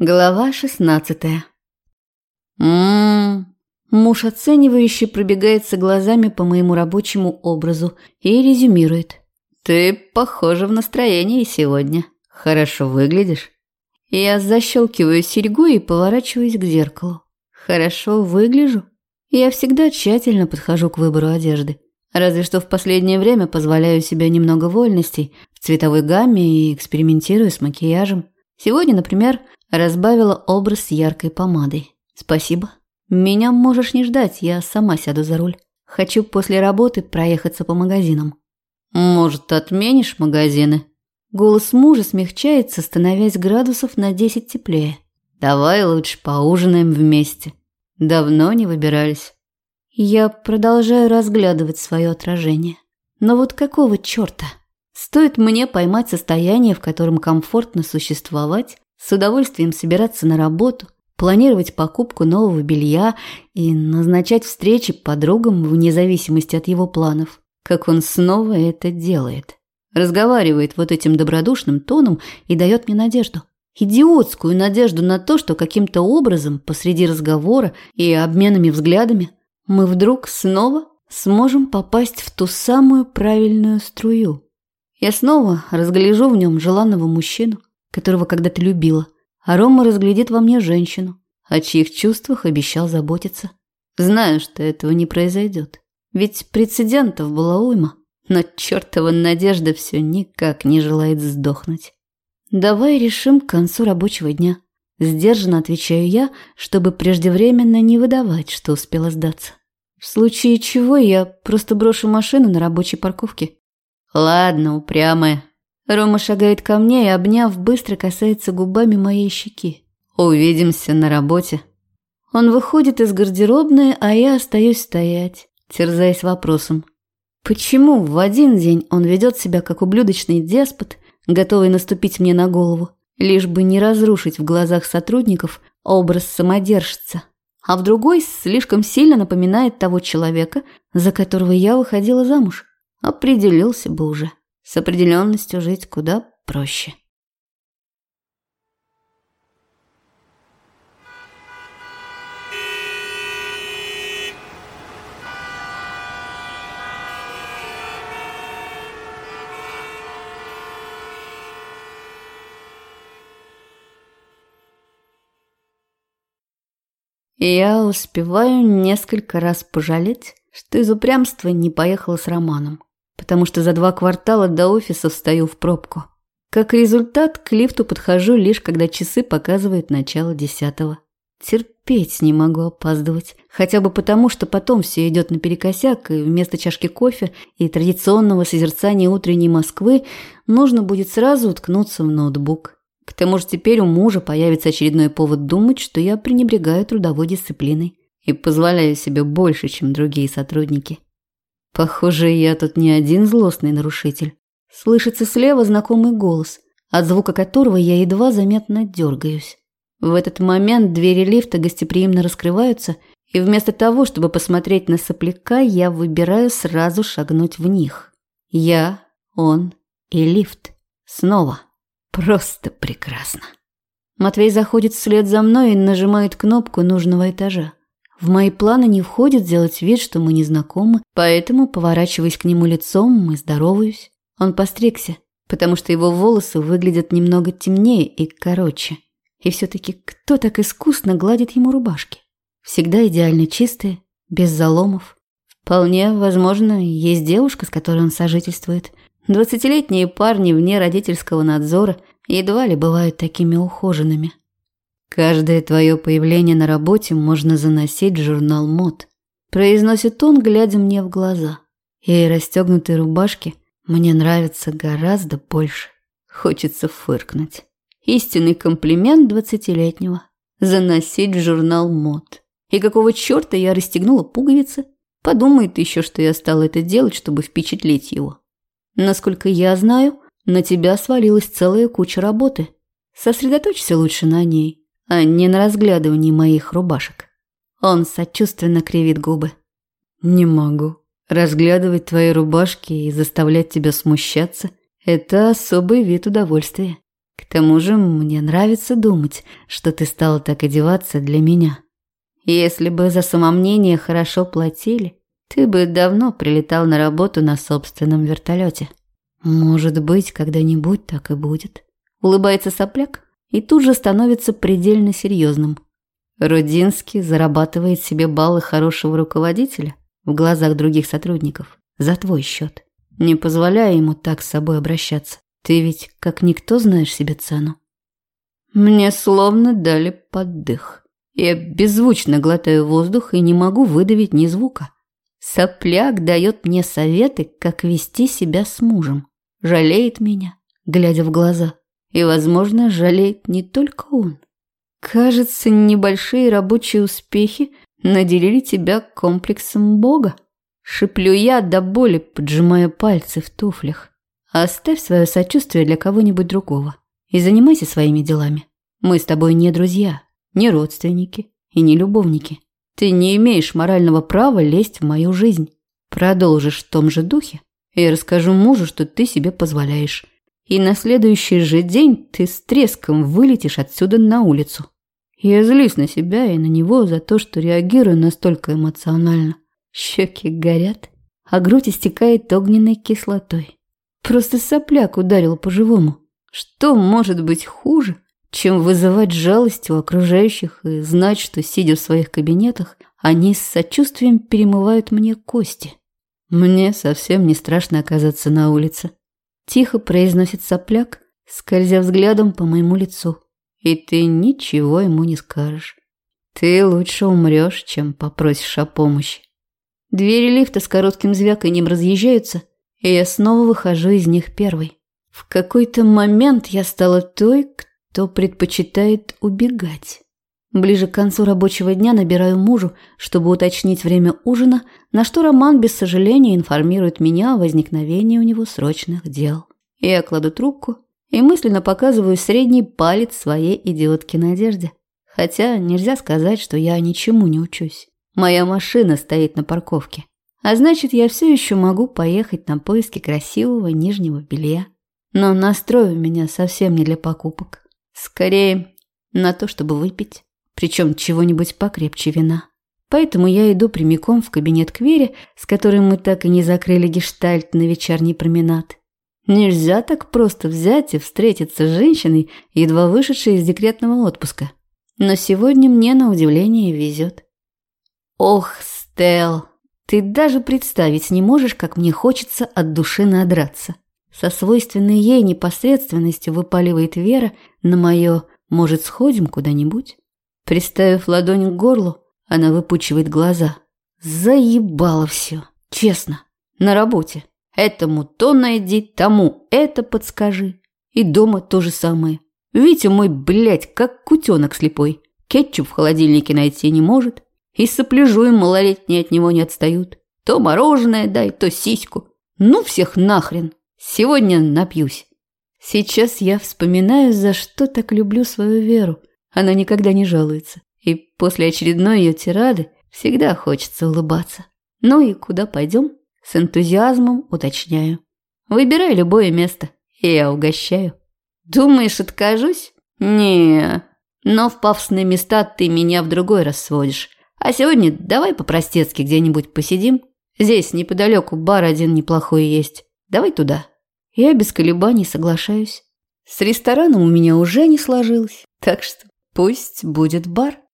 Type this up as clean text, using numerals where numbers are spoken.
Глава 16. Муж оценивающе пробегается глазами по моему рабочему образу и резюмирует. Ты, похожа, в настроении сегодня. Хорошо выглядишь. Я защелкиваю серьгу и поворачиваюсь к зеркалу. Хорошо выгляжу? Я всегда тщательно подхожу к выбору одежды. Разве что в последнее время позволяю себе немного вольностей в цветовой гамме и экспериментирую с макияжем. Сегодня, например, разбавила образ с яркой помадой. Спасибо. Меня можешь не ждать, я сама сяду за руль. Хочу после работы проехаться по магазинам. Может, отменишь магазины? Голос мужа смягчается, становясь градусов на 10 теплее. Давай лучше поужинаем вместе. Давно не выбирались. Я продолжаю разглядывать свое отражение. Но вот какого черта? Стоит мне поймать состояние, в котором комфортно существовать, с удовольствием собираться на работу, планировать покупку нового белья и назначать встречи подругам вне зависимости от его планов, как он снова это делает. Разговаривает вот этим добродушным тоном и дает мне надежду. Идиотскую надежду на то, что каким-то образом посреди разговора и обменами взглядами мы вдруг снова сможем попасть в ту самую правильную струю. Я снова разгляжу в нем желанного мужчину, которого когда-то любила, а Рома разглядит во мне женщину, о чьих чувствах обещал заботиться. Знаю, что этого не произойдет, ведь прецедентов была уйма, но чертова надежда все никак не желает сдохнуть. Давай решим к концу рабочего дня. Сдержанно отвечаю я, чтобы преждевременно не выдавать, что успела сдаться. В случае чего я просто брошу машину на рабочей парковке. Ладно, упрямая. Рома шагает ко мне и, обняв, быстро касается губами моей щеки. Увидимся на работе. Он выходит из гардеробной, а я остаюсь стоять, терзаясь вопросом. Почему в один день он ведет себя как ублюдочный деспот, готовый наступить мне на голову, лишь бы не разрушить в глазах сотрудников образ самодержца, а в другой слишком сильно напоминает того человека, за которого я выходила замуж? Определился бы уже. С определенностью жить куда проще. Я успеваю несколько раз пожалеть, что из упрямства не поехала с Романом, потому что за 2 квартала до офиса встаю в пробку. Как результат, к лифту подхожу лишь когда часы показывают начало 10-го. Терпеть не могу опаздывать, хотя бы потому, что потом все идет наперекосяк, и вместо чашки кофе и традиционного созерцания утренней Москвы нужно будет сразу уткнуться в ноутбук. К тому же теперь у мужа появится очередной повод думать, что я пренебрегаю трудовой дисциплиной и позволяю себе больше, чем другие сотрудники. Похоже, я тут не один злостный нарушитель. Слышится слева знакомый голос, от звука которого я едва заметно дергаюсь. В этот момент двери лифта гостеприимно раскрываются, и вместо того, чтобы посмотреть на сопляка, я выбираю сразу шагнуть в них. Я, он и лифт. Снова. Просто прекрасно. Матвей заходит вслед за мной и нажимает кнопку нужного этажа. В мои планы не входит сделать вид, что мы не знакомы, поэтому, поворачиваясь к нему лицом, и здороваюсь. Он постригся, потому что его волосы выглядят немного темнее и короче. И все-таки кто так искусно гладит ему рубашки? Всегда идеально чистые, без заломов. Вполне возможно, есть девушка, с которой он сожительствует. 20-летние парни вне родительского надзора едва ли бывают такими ухоженными. «Каждое твое появление на работе можно заносить в журнал мод», произносит он, глядя мне в глаза. И расстегнутые рубашки мне нравятся гораздо больше. Хочется фыркнуть. Истинный комплимент 20-летнего. Заносить в журнал мод. И какого черта я расстегнула пуговицы? Подумает еще, что я стала это делать, чтобы впечатлить его. Насколько я знаю, на тебя свалилась целая куча работы. Сосредоточься лучше на ней, а не на разглядывании моих рубашек. Он сочувственно кривит губы. Не могу. Разглядывать твои рубашки и заставлять тебя смущаться – это особый вид удовольствия. К тому же мне нравится думать, что ты стала так одеваться для меня. Если бы за самомнение хорошо платили, ты бы давно прилетал на работу на собственном вертолете. Может быть, когда-нибудь так и будет. Улыбается сопляк и тут же становится предельно серьезным. Рудинский зарабатывает себе баллы хорошего руководителя в глазах других сотрудников за твой счет. Не позволяй ему так с собой обращаться. Ты ведь как никто знаешь себе цену. Мне словно дали поддых. Я беззвучно глотаю воздух и не могу выдавить ни звука. Сопляк дает мне советы, как вести себя с мужем. Жалеет меня, глядя в глаза. И, возможно, жалеет не только он. Кажется, небольшие рабочие успехи наделили тебя комплексом Бога. Шиплю я до боли, поджимая пальцы в туфлях. Оставь свое сочувствие для кого-нибудь другого и занимайся своими делами. Мы с тобой не друзья, не родственники и не любовники. Ты не имеешь морального права лезть в мою жизнь. Продолжишь в том же духе, и я расскажу мужу, что ты себе позволяешь. И на следующий же день ты с треском вылетишь отсюда на улицу. Я злюсь на себя и на него за то, что реагирую настолько эмоционально. Щеки горят, а грудь истекает огненной кислотой. Просто сопляк ударил по-живому. Что может быть хуже, чем вызывать жалость у окружающих и знать, что, сидя в своих кабинетах, они с сочувствием перемывают мне кости? Мне совсем не страшно оказаться на улице. Тихо произносит сопляк, скользя взглядом по моему лицу. И ты ничего ему не скажешь. Ты лучше умрешь, чем попросишь о помощи. Двери лифта с коротким звяканьем разъезжаются, и я снова выхожу из них первой. В какой-то момент я стала той, кто предпочитает убегать. Ближе к концу рабочего дня набираю мужу, чтобы уточнить время ужина, на что Роман без сожаления информирует меня о возникновении у него срочных дел. Я кладу трубку и мысленно показываю средний палец своей идиотке Надежде. Хотя нельзя сказать, что я ничему не учусь. Моя машина стоит на парковке. А значит, я все еще могу поехать на поиски красивого нижнего белья. Но настрой у меня совсем не для покупок. Скорее, на то, чтобы выпить. Причем чего-нибудь покрепче вина. Поэтому я иду прямиком в кабинет к Вере, с которой мы так и не закрыли гештальт на вечерний променад. Нельзя так просто взять и встретиться с женщиной, едва вышедшей из декретного отпуска. Но сегодня мне, на удивление, везет. Ох, Стелл, ты даже представить не можешь, как мне хочется от души надраться. Со свойственной ей непосредственностью выпаливает Вера на мое «может, сходим куда-нибудь?». Приставив ладонь к горлу, она выпучивает глаза. Заебало все, честно, на работе. Этому то найди, тому это подскажи. И дома то же самое. Витя мой, блядь, как кутенок слепой. Кетчуп в холодильнике найти не может. И сопляжуем малолетние от него не отстают. То мороженое дай, то сиську. Ну всех нахрен. Сегодня напьюсь. Сейчас я вспоминаю, за что так люблю свою Веру. Она никогда не жалуется. И после очередной ее тирады всегда хочется улыбаться. Ну и куда пойдем? С энтузиазмом уточняю. Выбирай любое место, и я угощаю. Думаешь, откажусь? Не. Но в пафосные места ты меня в другой раз сводишь. А сегодня давай по-простецки где-нибудь посидим. Здесь неподалеку бар один неплохой есть. Давай туда. Я без колебаний соглашаюсь. С рестораном у меня уже не сложилось, так что пусть будет бар.